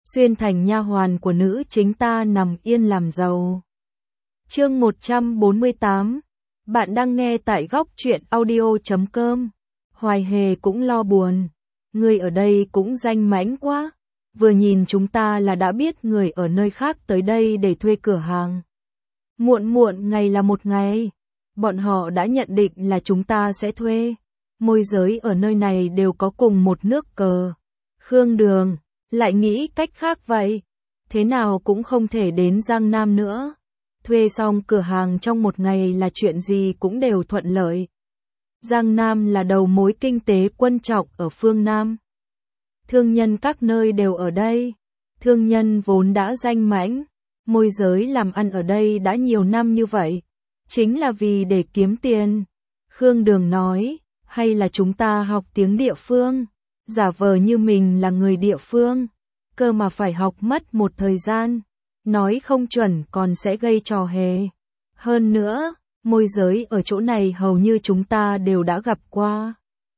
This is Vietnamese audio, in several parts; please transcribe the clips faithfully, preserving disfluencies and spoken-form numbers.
xuyên thành nha hoàn của nữ chính ta nằm yên làm giàu. Chương một trăm bốn mươi tám. Bạn đang nghe tại góc truyện audio chấm com. Hoài Hề cũng lo buồn. Người ở đây cũng danh mãnh quá. Vừa nhìn chúng ta là đã biết người ở nơi khác tới đây để thuê cửa hàng. Muộn muộn ngày là một ngày. Bọn họ đã nhận định là chúng ta sẽ thuê. Môi giới ở nơi này đều có cùng một nước cờ. Khương Đường lại nghĩ cách khác vậy. Thế nào cũng không thể đến Giang Nam nữa. Thuê xong cửa hàng trong một ngày là chuyện gì cũng đều thuận lợi. Giang Nam là đầu mối kinh tế quan trọng ở phương Nam. Thương nhân các nơi đều ở đây. Thương nhân vốn đã danh mãnh. Môi giới làm ăn ở đây đã nhiều năm như vậy. Chính là vì để kiếm tiền. Khương Đường nói, hay là chúng ta học tiếng địa phương. Giả vờ như mình là người địa phương. Cơ mà phải học mất một thời gian. Nói không chuẩn còn sẽ gây trò hề. Hơn nữa, môi giới ở chỗ này hầu như chúng ta đều đã gặp qua.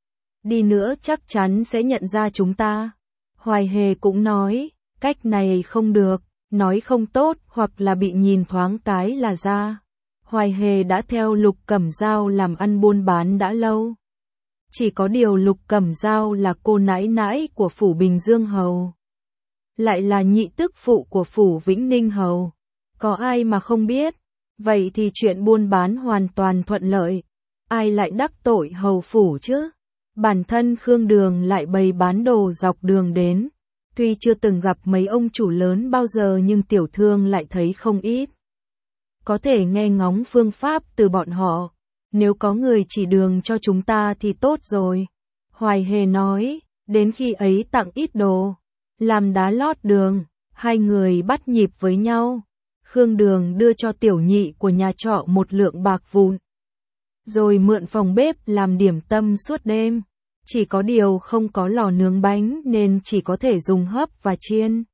Đi nữa chắc chắn sẽ nhận ra chúng ta. Hoài Hề cũng nói, cách này không được, nói không tốt hoặc là bị nhìn thoáng cái là ra. Hoài Hề đã theo Lục Cẩm Dao làm ăn buôn bán đã lâu. Chỉ có điều Lục Cẩm Dao là cô nãi nãi của phủ Bình Dương Hầu. Lại là nhị tức phụ của phủ Vĩnh Ninh Hầu. Có ai mà không biết. Vậy thì chuyện buôn bán hoàn toàn thuận lợi. Ai lại đắc tội hầu phủ chứ? Bản thân Khương Đường lại bày bán đồ dọc đường đến. Tuy chưa từng gặp mấy ông chủ lớn bao giờ nhưng tiểu thương lại thấy không ít. Có thể nghe ngóng phương pháp từ bọn họ. Nếu có người chỉ đường cho chúng ta thì tốt rồi. Hoài Hề nói, đến khi ấy tặng ít đồ. Làm đá lót đường, hai người bắt nhịp với nhau. Khương Đường đưa cho tiểu nhị của nhà trọ một lượng bạc vụn. Rồi mượn phòng bếp làm điểm tâm suốt đêm. Chỉ có điều không có lò nướng bánh nên chỉ có thể dùng hấp và chiên.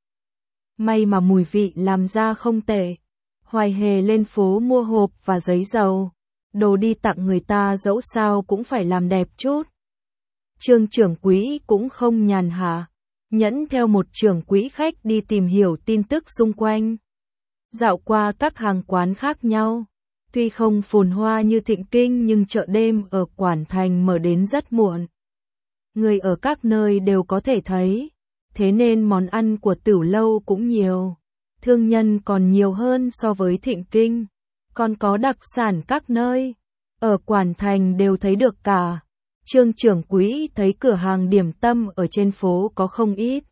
May mà mùi vị làm ra không tệ. Hoài Hề lên phố mua hộp và giấy dầu. Đồ đi tặng người ta dẫu sao cũng phải làm đẹp chút. Trương trưởng quỹ cũng không nhàn hạ. Nhẫn theo một trưởng quỹ khách đi tìm hiểu tin tức xung quanh. Dạo qua các hàng quán khác nhau. Tuy không phồn hoa như Thịnh Kinh nhưng chợ đêm ở Quản Thành mở đến rất muộn. Người ở các nơi đều có thể thấy. Thế nên món ăn của Tửu Lâu cũng nhiều. Thương nhân còn nhiều hơn so với Thịnh Kinh. Còn có đặc sản các nơi. Ở Quản Thành đều thấy được cả. Trương trưởng quỹ thấy cửa hàng điểm tâm ở trên phố có không ít.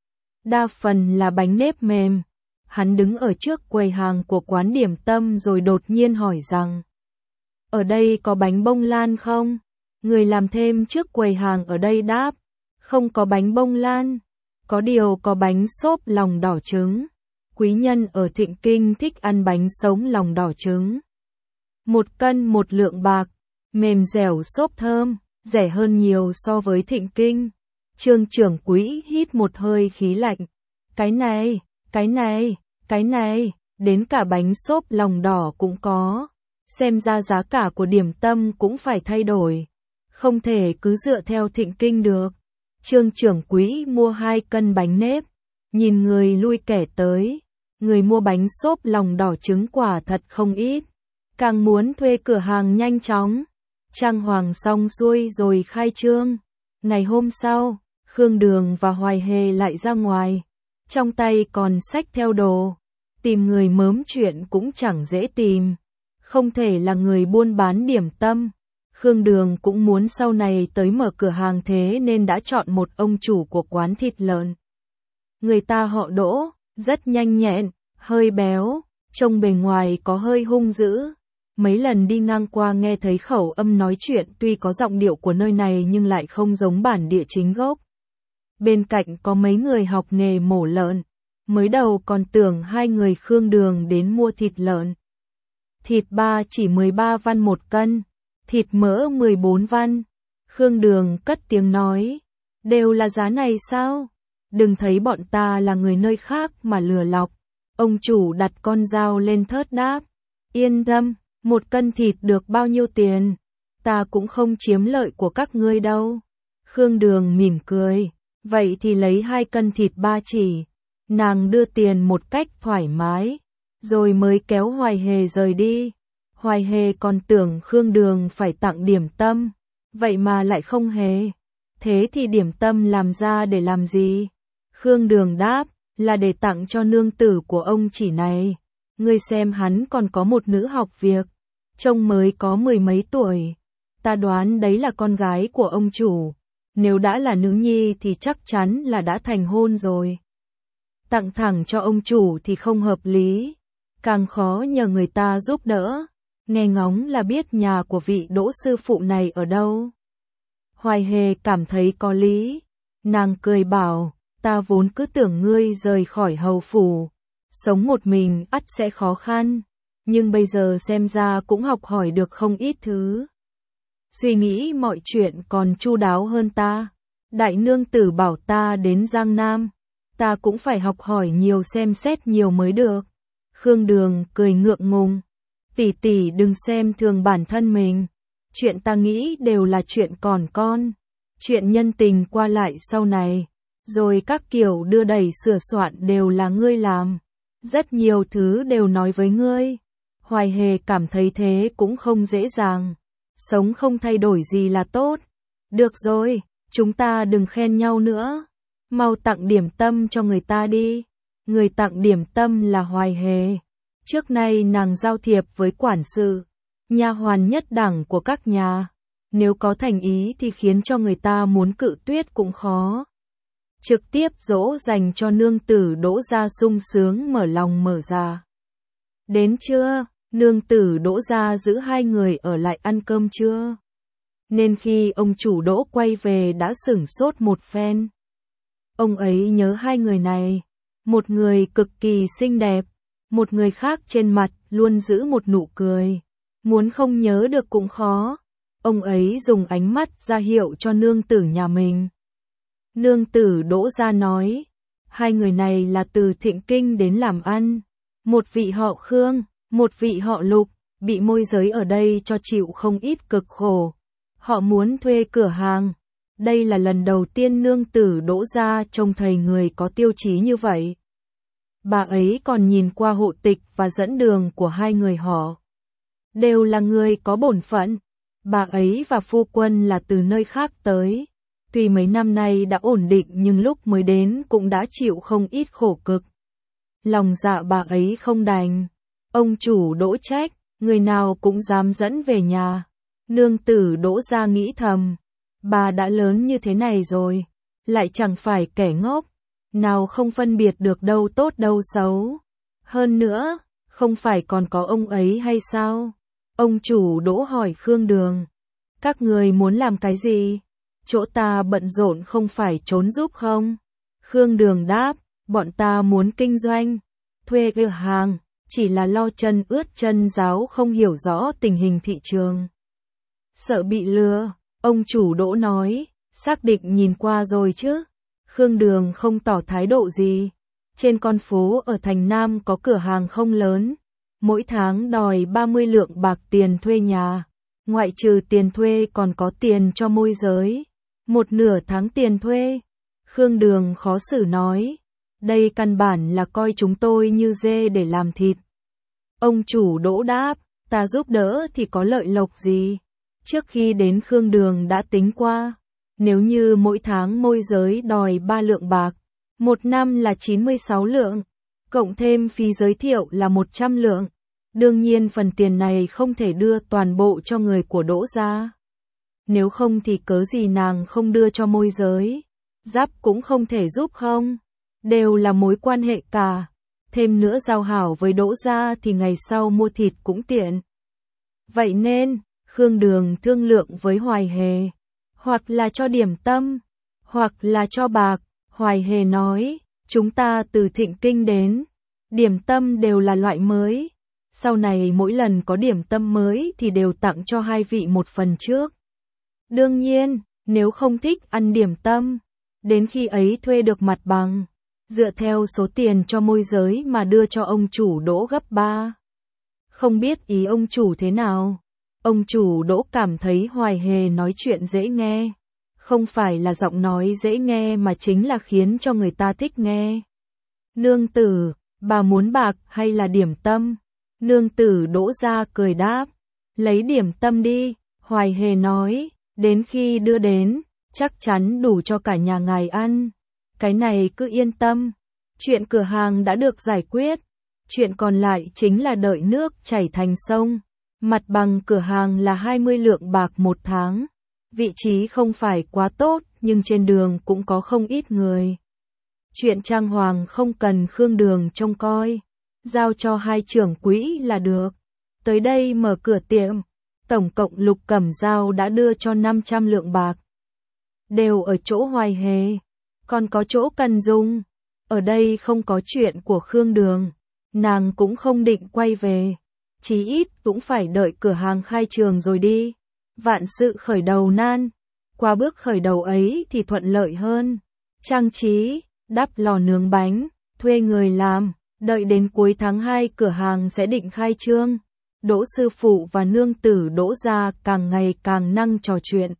Đa phần là bánh nếp mềm. Hắn đứng ở trước quầy hàng của quán điểm tâm rồi đột nhiên hỏi rằng: ở đây có bánh bông lan không? Người làm thêm trước quầy hàng ở đây đáp: không có bánh bông lan. Có điều có bánh xốp lòng đỏ trứng. Quý nhân ở Thịnh Kinh thích ăn bánh sống lòng đỏ trứng. Một cân một lượng bạc. Mềm dẻo xốp thơm. Rẻ hơn nhiều so với Thịnh Kinh. Trương trưởng quỹ hít một hơi khí lạnh. Cái này, cái này, cái này, đến cả bánh xốp lòng đỏ cũng có. Xem ra giá cả của điểm tâm cũng phải thay đổi. Không thể cứ dựa theo Thịnh Kinh được. Trương trưởng quỹ mua hai cân bánh nếp. Nhìn người lui kẻ tới. Người mua bánh xốp lòng đỏ trứng quả thật không ít. Càng muốn thuê cửa hàng nhanh chóng. Trang hoàng xong xuôi rồi khai trương. Ngày hôm sau, Khương Đường và Hoài Hề lại ra ngoài. Trong tay còn xách theo đồ. Tìm người mớm chuyện cũng chẳng dễ tìm. Không thể là người buôn bán điểm tâm. Khương Đường cũng muốn sau này tới mở cửa hàng thế nên đã chọn một ông chủ của quán thịt lợn. Người ta họ Đỗ, rất nhanh nhẹn, hơi béo, trông bề ngoài có hơi hung dữ. Mấy lần đi ngang qua nghe thấy khẩu âm nói chuyện tuy có giọng điệu của nơi này nhưng lại không giống bản địa chính gốc. Bên cạnh có mấy người học nghề mổ lợn. Mới đầu còn tưởng hai người Khương Đường đến mua thịt lợn. Thịt ba chỉ mười ba văn một cân. Thịt mỡ mười bốn văn. Khương Đường cất tiếng nói. Đều là giá này sao? Đừng thấy bọn ta là người nơi khác mà lừa lọc. Ông chủ đặt con dao lên thớt đáp. Yên tâm. Một cân thịt được bao nhiêu tiền? Ta cũng không chiếm lợi của các ngươi đâu. Khương Đường mỉm cười. Vậy thì lấy hai cân thịt ba chỉ. Nàng đưa tiền một cách thoải mái, rồi mới kéo Hoài Hề rời đi. Hoài Hề còn tưởng Khương Đường phải tặng điểm tâm, vậy mà lại không hề. Thế thì điểm tâm làm ra để làm gì? Khương Đường đáp, là để tặng cho nương tử của ông chỉ này. Ngươi xem hắn còn có một nữ học việc, trông mới có mười mấy tuổi. Ta đoán đấy là con gái của ông chủ. Nếu đã là nữ nhi thì chắc chắn là đã thành hôn rồi. Tặng thẳng cho ông chủ thì không hợp lý, càng khó nhờ người ta giúp đỡ. Nghe ngóng là biết nhà của vị Đỗ sư phụ này ở đâu. Hoài Hề cảm thấy có lý. Nàng cười bảo, ta vốn cứ tưởng ngươi rời khỏi hầu phủ, sống một mình ắt sẽ khó khăn, nhưng bây giờ xem ra cũng học hỏi được không ít thứ. Suy nghĩ mọi chuyện còn chu đáo hơn ta. Đại nương tử bảo ta đến Giang Nam, ta cũng phải học hỏi nhiều, xem xét nhiều mới được. Khương Đường cười ngượng ngùng, tỷ tỷ đừng xem thường bản thân mình. Chuyện ta nghĩ đều là chuyện còn con, chuyện nhân tình qua lại sau này, rồi các kiểu đưa đẩy sửa soạn đều là ngươi làm. Rất nhiều thứ đều nói với ngươi. Hoài Hề cảm thấy thế cũng không dễ dàng. Sống không thay đổi gì là tốt. Được rồi, chúng ta đừng khen nhau nữa. Mau tặng điểm tâm cho người ta đi. Người tặng điểm tâm là Hoài Hề. Trước nay nàng giao thiệp với quản sự, nha hoàn nhất đẳng của các nhà. Nếu có thành ý thì khiến cho người ta muốn cự tuyệt cũng khó. Trực tiếp dỗ dành cho nương tử Đỗ gia sung sướng mở lòng mở ra. Đến trưa, nương tử Đỗ gia giữ hai người ở lại ăn cơm trưa. Nên khi ông chủ Đỗ quay về đã sửng sốt một phen. Ông ấy nhớ hai người này. Một người cực kỳ xinh đẹp, một người khác trên mặt luôn giữ một nụ cười. Muốn không nhớ được cũng khó. Ông ấy dùng ánh mắt ra hiệu cho nương tử nhà mình. Nương tử Đỗ gia nói, hai người này là từ Thịnh Kinh đến làm ăn. Một vị họ Khương, một vị họ Lục, bị môi giới ở đây cho chịu không ít cực khổ. Họ muốn thuê cửa hàng. Đây là lần đầu tiên nương tử Đỗ gia trông thấy người có tiêu chí như vậy. Bà ấy còn nhìn qua hộ tịch và dẫn đường của hai người họ. Đều là người có bổn phận. Bà ấy và phu quân là từ nơi khác tới. Tuy mấy năm nay đã ổn định nhưng lúc mới đến cũng đã chịu không ít khổ cực. Lòng dạ bà ấy không đành. Ông chủ Đỗ trách, người nào cũng dám dẫn về nhà. Nương tử Đỗ gia nghĩ thầm, bà đã lớn như thế này rồi, lại chẳng phải kẻ ngốc, nào không phân biệt được đâu tốt đâu xấu. Hơn nữa, không phải còn có ông ấy hay sao? Ông chủ Đỗ hỏi Khương Đường, các người muốn làm cái gì? Chỗ ta bận rộn không phải trốn giúp không? Khương Đường đáp, bọn ta muốn kinh doanh, thuê cửa hàng, chỉ là lo chân ướt chân ráo, không hiểu rõ tình hình thị trường. Sợ bị lừa, ông chủ Đỗ nói, xác định nhìn qua rồi chứ? Khương Đường không tỏ thái độ gì. Trên con phố ở thành Nam có cửa hàng không lớn, mỗi tháng đòi ba mươi lượng bạc tiền thuê nhà, ngoại trừ tiền thuê còn có tiền cho môi giới, một nửa tháng tiền thuê. Khương Đường khó xử nói, đây căn bản là coi chúng tôi như dê để làm thịt. Ông chủ Đỗ đáp, ta giúp đỡ thì có lợi lộc gì? Trước khi đến Khương Đường đã tính qua, nếu như mỗi tháng môi giới đòi ba lượng bạc, một năm là chín mươi sáu lượng, cộng thêm phí giới thiệu là một trăm lượng. Đương nhiên phần tiền này không thể đưa toàn bộ cho người của Đỗ gia. Nếu không thì cớ gì nàng không đưa cho môi giới, Giáp cũng không thể giúp không, đều là mối quan hệ cả. Thêm nữa giao hảo với Đỗ gia thì ngày sau mua thịt cũng tiện. Vậy nên, Khương Đường thương lượng với Hoài Hề, hoặc là cho điểm tâm, hoặc là cho bạc. Hoài Hề nói, chúng ta từ Thịnh Kinh đến, điểm tâm đều là loại mới. Sau này mỗi lần có điểm tâm mới thì đều tặng cho hai vị một phần trước. Đương nhiên, nếu không thích ăn điểm tâm, đến khi ấy thuê được mặt bằng, dựa theo số tiền cho môi giới mà đưa cho ông chủ Đỗ gấp ba. Không biết ý ông chủ thế nào? Ông chủ Đỗ cảm thấy Hoài Hề nói chuyện dễ nghe. Không phải là giọng nói dễ nghe mà chính là khiến cho người ta thích nghe. Nương tử, bà muốn bạc hay là điểm tâm? Nương tử Đỗ Gia cười đáp, lấy điểm tâm đi. Hoài Hề nói, đến khi đưa đến, chắc chắn đủ cho cả nhà ngài ăn. Cái này cứ yên tâm, chuyện cửa hàng đã được giải quyết. Chuyện còn lại chính là đợi nước chảy thành sông. Mặt bằng cửa hàng là hai mươi lượng bạc một tháng. Vị trí không phải quá tốt, nhưng trên đường cũng có không ít người. Chuyện trang hoàng không cần Khương Đường trông coi, giao cho hai trưởng quỹ là được. Tới đây mở cửa tiệm, tổng cộng Lục Cẩm Dao đã đưa cho năm trăm lượng bạc. Đều ở chỗ Hoài Hề, còn có chỗ cần dùng. Ở đây không có chuyện của Khương Đường, nàng cũng không định quay về. Chí ít cũng phải đợi cửa hàng khai trường rồi đi. Vạn sự khởi đầu nan, qua bước khởi đầu ấy thì thuận lợi hơn. Trang trí, đắp lò nướng bánh, thuê người làm, đợi đến cuối tháng hai cửa hàng sẽ định khai trương. Đỗ sư phụ và nương tử Đỗ Gia càng ngày càng năng trò chuyện.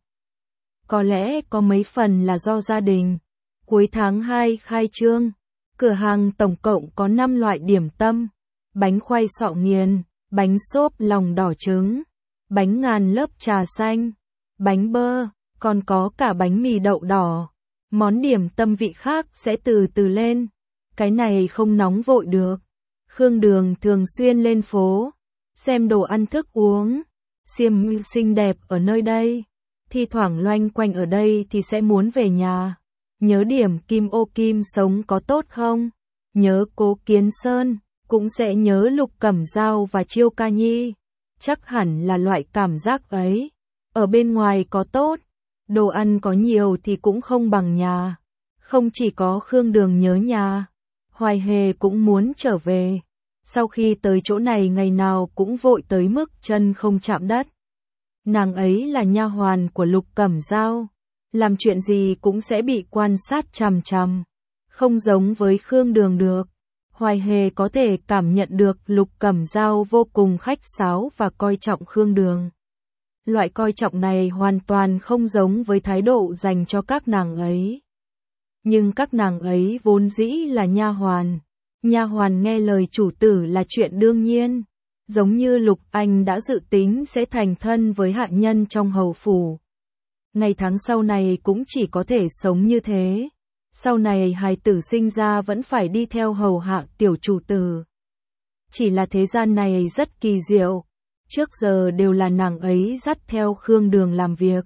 Có lẽ có mấy phần là do gia đình. Cuối tháng hai khai trương, cửa hàng tổng cộng có năm loại điểm tâm, bánh khoai sọ nghiền, bánh xốp lòng đỏ trứng, bánh ngàn lớp trà xanh, bánh bơ, còn có cả bánh mì đậu đỏ. Món điểm tâm vị khác sẽ từ từ lên, cái này không nóng vội được. Khương Đường thường xuyên lên phố, xem đồ ăn thức uống, xiêm xinh đẹp ở nơi đây, thi thoảng loanh quanh ở đây thì sẽ muốn về nhà. Nhớ điểm Kim Ô Kim sống có tốt không? Nhớ Cố Kiến Sơn, cũng sẽ nhớ Lục Cẩm Dao và Chiêu Ca Nhi. Chắc hẳn là loại cảm giác ấy. Ở bên ngoài có tốt, đồ ăn có nhiều thì cũng không bằng nhà. Không chỉ có Khương Đường nhớ nhà, Hoài Hề cũng muốn trở về. Sau khi tới chỗ này ngày nào cũng vội tới mức chân không chạm đất. Nàng ấy là nha hoàn của Lục Cẩm Dao, làm chuyện gì cũng sẽ bị quan sát chằm chằm, không giống với Khương Đường được. Hoài Hề có thể cảm nhận được Lục Cẩm Dao vô cùng khách sáo và coi trọng Khương Đường. Loại coi trọng này hoàn toàn không giống với thái độ dành cho các nàng ấy. Nhưng các nàng ấy vốn dĩ là nha hoàn. Nha hoàn nghe lời chủ tử là chuyện đương nhiên, giống như Lục Anh đã dự tính sẽ thành thân với hạ nhân trong hầu phủ. Ngày tháng sau này cũng chỉ có thể sống như thế. Sau này hài tử sinh ra vẫn phải đi theo hầu hạ tiểu chủ tử. Chỉ là thế gian này rất kỳ diệu, trước giờ đều là nàng ấy dắt theo Khương Đường làm việc.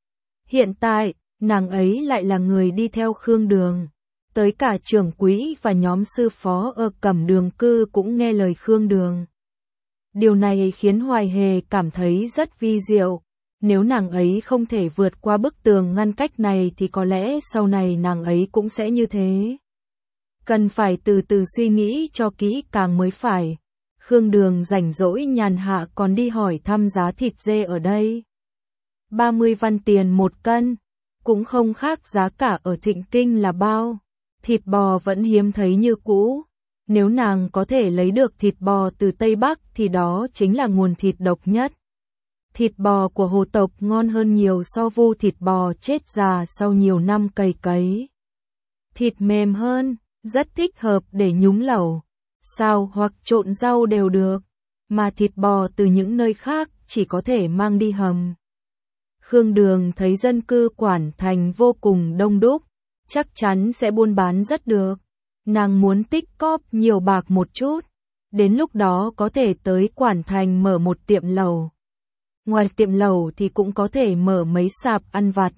Hiện tại, nàng ấy lại là người đi theo Khương Đường. Tới cả trưởng quỹ và nhóm sư phó ở Cẩm Đường Cư cũng nghe lời Khương Đường. Điều này khiến Hoài Hề cảm thấy rất vi diệu. Nếu nàng ấy không thể vượt qua bức tường ngăn cách này thì có lẽ sau này nàng ấy cũng sẽ như thế. Cần phải từ từ suy nghĩ cho kỹ càng mới phải. Khương Đường rảnh rỗi nhàn hạ còn đi hỏi thăm giá thịt dê ở đây. ba mươi văn tiền một cân, cũng không khác giá cả ở Thịnh Kinh là bao. Thịt bò vẫn hiếm thấy như cũ. Nếu nàng có thể lấy được thịt bò từ Tây Bắc thì đó chính là nguồn thịt độc nhất. Thịt bò của hồ tộc ngon hơn nhiều so với thịt bò chết già sau nhiều năm cày cấy. Thịt mềm hơn, rất thích hợp để nhúng lẩu, xào hoặc trộn rau đều được, mà thịt bò từ những nơi khác chỉ có thể mang đi hầm. Khương Đường thấy dân cư Quản Thành vô cùng đông đúc, chắc chắn sẽ buôn bán rất được. Nàng muốn tích cóp nhiều bạc một chút, đến lúc đó có thể tới Quản Thành mở một tiệm lẩu. Ngoài tiệm lẩu thì cũng có thể mở mấy sạp ăn vặt.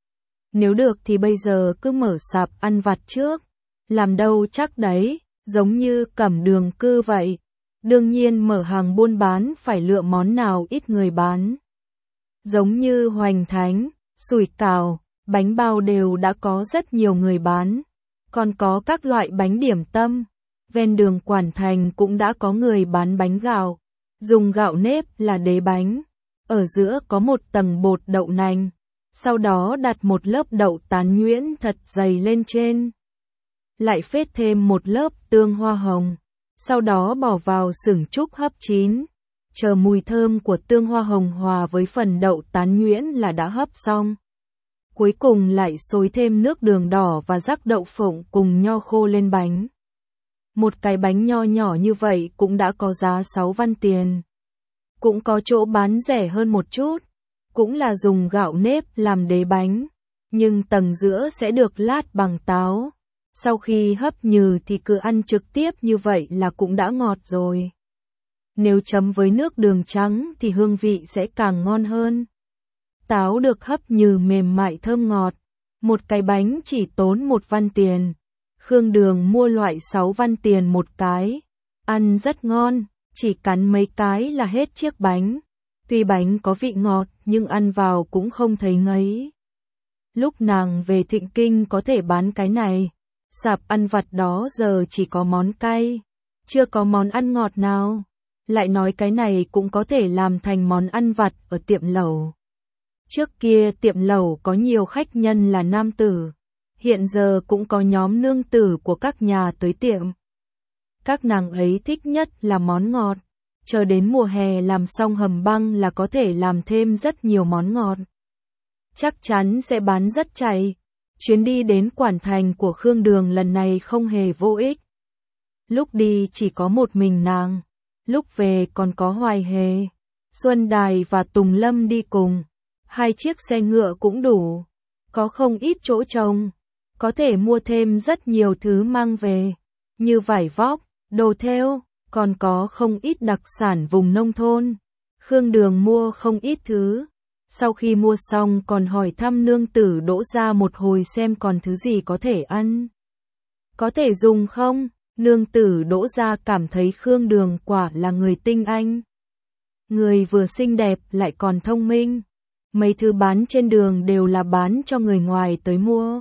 Nếu được thì bây giờ cứ mở sạp ăn vặt trước. Làm đâu chắc đấy, giống như Cẩm Đường Cư vậy. Đương nhiên mở hàng buôn bán phải lựa món nào ít người bán. Giống như hoành thánh, sủi cảo, bánh bao đều đã có rất nhiều người bán. Còn có các loại bánh điểm tâm. Ven đường Quản Thành cũng đã có người bán bánh gạo. Dùng gạo nếp là đế bánh. Ở giữa có một tầng bột đậu nành, sau đó đặt một lớp đậu tán nhuyễn thật dày lên trên. Lại phết thêm một lớp tương hoa hồng, sau đó bỏ vào xửng trúc hấp chín. Chờ mùi thơm của tương hoa hồng hòa với phần đậu tán nhuyễn là đã hấp xong. Cuối cùng lại xối thêm nước đường đỏ và rắc đậu phộng cùng nho khô lên bánh. Một cái bánh nho nhỏ như vậy cũng đã có giá sáu văn tiền. Cũng có chỗ bán rẻ hơn một chút, cũng là dùng gạo nếp làm đế bánh, nhưng tầng giữa sẽ được lát bằng táo. Sau khi hấp nhừ thì cứ ăn trực tiếp như vậy là cũng đã ngọt rồi. Nếu chấm với nước đường trắng thì hương vị sẽ càng ngon hơn. Táo được hấp nhừ mềm mại thơm ngọt. Một cái bánh chỉ tốn một văn tiền. Khương Đường mua loại sáu văn tiền một cái. Ăn rất ngon, chỉ cắn mấy cái là hết chiếc bánh. Tuy bánh có vị ngọt nhưng ăn vào cũng không thấy ngấy. Lúc nàng về Thịnh Kinh có thể bán cái này. Sạp ăn vặt đó giờ chỉ có món cay, chưa có món ăn ngọt nào. Lại nói cái này cũng có thể làm thành món ăn vặt ở tiệm lẩu. Trước kia tiệm lẩu có nhiều khách nhân là nam tử, hiện giờ cũng có nhóm nương tử của các nhà tới tiệm. Các nàng ấy thích nhất là món ngọt, chờ đến mùa hè làm xong hầm băng là có thể làm thêm rất nhiều món ngọt. Chắc chắn sẽ bán rất chạy. Chuyến đi đến Quản Thành của Khương Đường lần này không hề vô ích. Lúc đi chỉ có một mình nàng, lúc về còn có Hoài Hề, Xuân Đài và Tùng Lâm đi cùng. Hai chiếc xe ngựa cũng đủ, có không ít chỗ trông, có thể mua thêm rất nhiều thứ mang về, như vải vóc, đồ thêu, còn có không ít đặc sản vùng nông thôn. Khương Đường mua không ít thứ. Sau khi mua xong còn hỏi thăm nương tử Đỗ Gia một hồi xem còn thứ gì có thể ăn, có thể dùng không. Nương tử Đỗ Gia cảm thấy Khương Đường quả là người tinh anh. Người vừa xinh đẹp lại còn thông minh. Mấy thứ bán trên đường đều là bán cho người ngoài tới mua.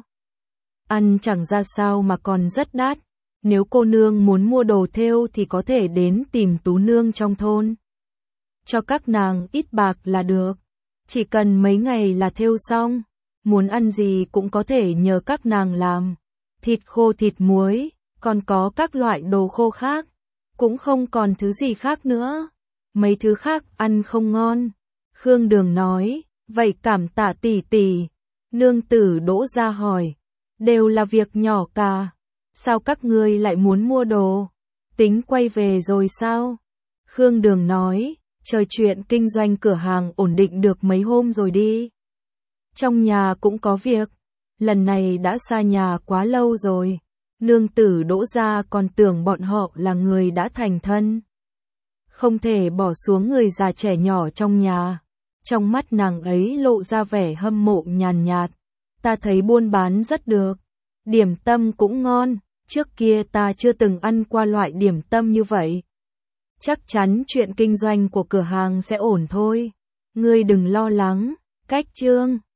Ăn chẳng ra sao mà còn rất đắt. Nếu cô nương muốn mua đồ thêu thì có thể đến tìm tú nương trong thôn. Cho các nàng ít bạc là được. Chỉ cần mấy ngày là thêu xong. Muốn ăn gì cũng có thể nhờ các nàng làm. Thịt khô, thịt muối, còn có các loại đồ khô khác. Cũng không còn thứ gì khác nữa. Mấy thứ khác ăn không ngon. Khương Đường nói, vậy cảm tạ tỷ tỷ. Nương tử Đỗ Gia hỏi, đều là việc nhỏ cả. Sao các ngươi lại muốn mua đồ? Tính quay về rồi sao? Khương Đường nói, trời chuyện kinh doanh cửa hàng ổn định được mấy hôm rồi đi. Trong nhà cũng có việc, lần này đã xa nhà quá lâu rồi. Nương tử Đỗ Gia còn tưởng bọn họ là người đã thành thân. Không thể bỏ xuống người già trẻ nhỏ trong nhà. Trong mắt nàng ấy lộ ra vẻ hâm mộ nhàn nhạt. Ta thấy buôn bán rất được. Điểm tâm cũng ngon. Trước kia ta chưa từng ăn qua loại điểm tâm như vậy. Chắc chắn chuyện kinh doanh của cửa hàng sẽ ổn thôi. Ngươi đừng lo lắng. Cách chương